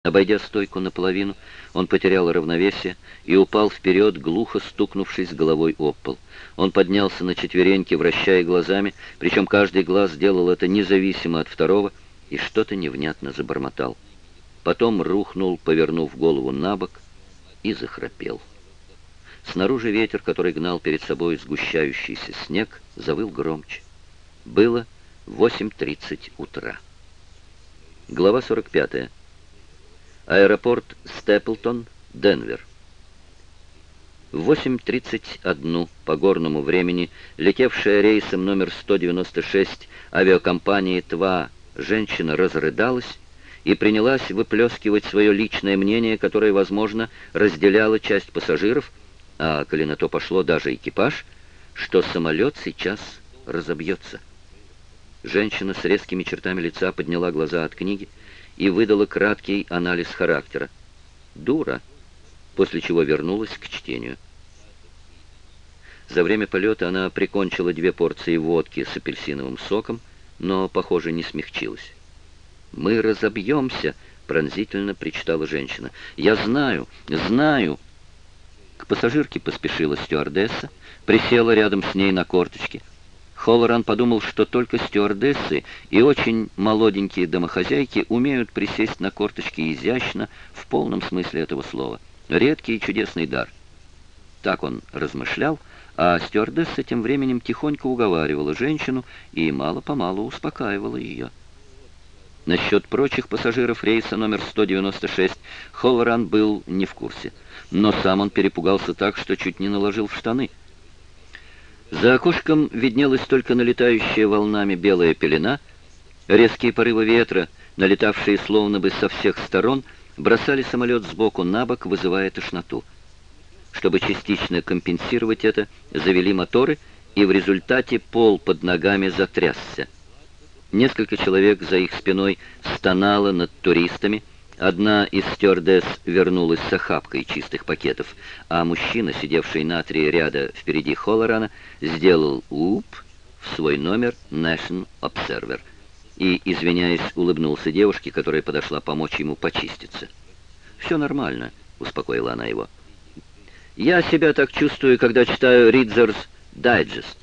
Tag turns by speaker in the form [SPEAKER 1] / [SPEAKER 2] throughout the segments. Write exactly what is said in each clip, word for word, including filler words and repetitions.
[SPEAKER 1] Обойдя стойку наполовину, он потерял равновесие и упал вперед, глухо стукнувшись головой об пол. Он поднялся на четвереньки, вращая глазами, причем каждый глаз делал это независимо от второго, и что-то невнятно забормотал. Потом рухнул, повернув голову на бок, и захрапел. Снаружи ветер, который гнал перед собой сгущающийся снег, завыл громче. Было восемь тридцать утра. Глава сорок пятая. Аэропорт Степлтон, Денвер. В восемь тридцать один по горному времени летевшая рейсом номер сто девяносто шесть авиакомпании ТВА женщина разрыдалась и принялась выплескивать свое личное мнение, которое, возможно, разделяла часть пассажиров, а, коли на то пошло, даже экипаж, что самолет сейчас разобьется. Женщина с резкими чертами лица подняла глаза от книги и выдала краткий анализ характера. «Дура», после чего вернулась к чтению. За время полета она прикончила две порции водки с апельсиновым соком, но, похоже, не смягчилась. «Мы разобьемся», — пронзительно причитала женщина. «Я знаю, знаю». К пассажирке поспешила стюардесса, присела рядом с ней на корточки. Холлоран подумал, что только стюардессы и очень молоденькие домохозяйки умеют присесть на корточки изящно, в полном смысле этого слова. Редкий и чудесный дар. Так он размышлял, а стюардесса тем временем тихонько уговаривала женщину и мало-помалу успокаивала ее. Насчет прочих пассажиров рейса номер сто девяносто шесть Холлоран был не в курсе, но сам он перепугался так, что чуть не наложил в штаны. За окошком виднелась только налетающая волнами белая пелена. Резкие порывы ветра, налетавшие словно бы со всех сторон, бросали самолет сбоку на бок, вызывая тошноту. Чтобы частично компенсировать это, завели моторы, и в результате пол под ногами затрясся. Несколько человек за их спиной стонало над туристами. Одна из стюардесс вернулась с охапкой чистых пакетов, а мужчина, сидевший на три ряда впереди Холлорана, сделал «уп» в свой номер National Observer и, извиняясь, улыбнулся девушке, которая подошла помочь ему почиститься. «Все нормально», — успокоила она его. «Я себя так чувствую, когда читаю Reader's Digest».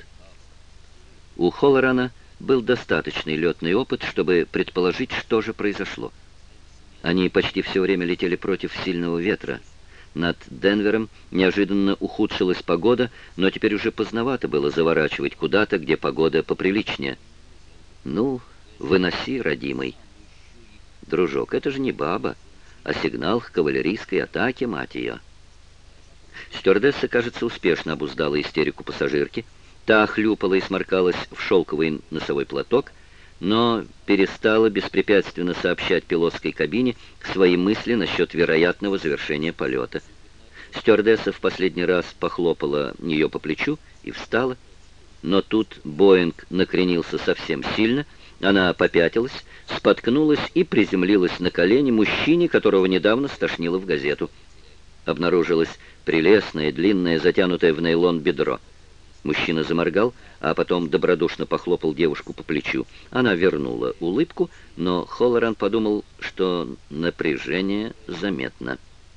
[SPEAKER 1] У Холлорана был достаточный летный опыт, чтобы предположить, что же произошло. Они почти все время летели против сильного ветра. Над Денвером неожиданно ухудшилась погода, но теперь уже поздновато было заворачивать куда-то, где погода поприличнее. «Ну, выноси, родимый». «Дружок, это же не баба, а сигнал к кавалерийской атаке, мать ее». Стюардесса, кажется, успешно обуздала истерику пассажирки. Та хлюпала и сморкалась в шелковый носовой платок, но перестала беспрепятственно сообщать пилотской кабине свои мысли насчет вероятного завершения полета. Стюардесса в последний раз похлопала ее по плечу и встала, но тут Боинг накренился совсем сильно, она попятилась, споткнулась и приземлилась на колени мужчине, которого недавно стошнило в газету. Обнаружилось прелестное, длинное, затянутое в нейлон бедро. Мужчина заморгал, а потом добродушно похлопал девушку по плечу. Она вернула улыбку, но Холлоран подумал, что напряжение заметно.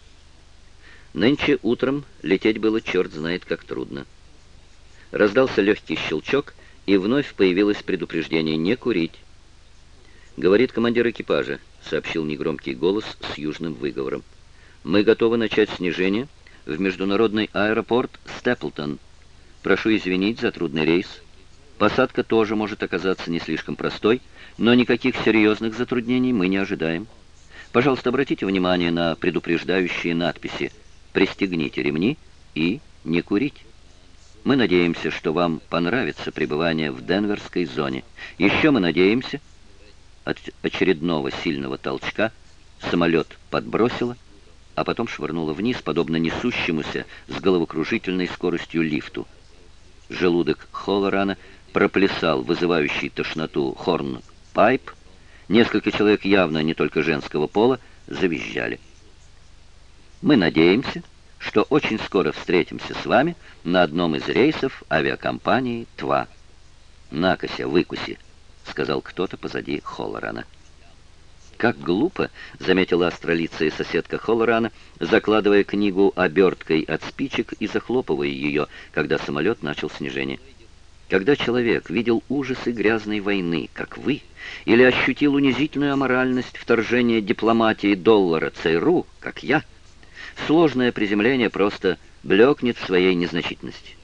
[SPEAKER 1] Нынче утром лететь было черт знает как трудно. Раздался легкий щелчок, и вновь появилось предупреждение «не курить». «Говорит командир экипажа», — сообщил негромкий голос с южным выговором. «Мы готовы начать снижение в международный аэропорт Степлтон. Прошу извинить за трудный рейс. Посадка тоже может оказаться не слишком простой, но никаких серьезных затруднений мы не ожидаем. Пожалуйста, обратите внимание на предупреждающие надписи «Пристегните ремни» и «Не курить». Мы надеемся, что вам понравится пребывание в денверской зоне. Еще мы надеемся...» От очередного сильного толчка самолет подбросило, а потом швырнуло вниз, подобно несущемуся с головокружительной скоростью лифту. Желудок Холлорана проплясал вызывающий тошноту хорн-пайп. Несколько человек, явно не только женского пола, завизжали. «Мы надеемся, что очень скоро встретимся с вами на одном из рейсов авиакомпании ТВА». «Накося, выкуси», — сказал кто-то позади Холлорана. «Как глупо», — заметила астролицая соседка Холлорана, закладывая книгу оберткой от спичек и захлопывая ее, когда самолет начал снижение. «Когда человек видел ужасы грязной войны, как вы, или ощутил унизительную аморальность вторжения дипломатии доллара ЦРУ, как я, сложное приземление просто блекнет в своей незначительности.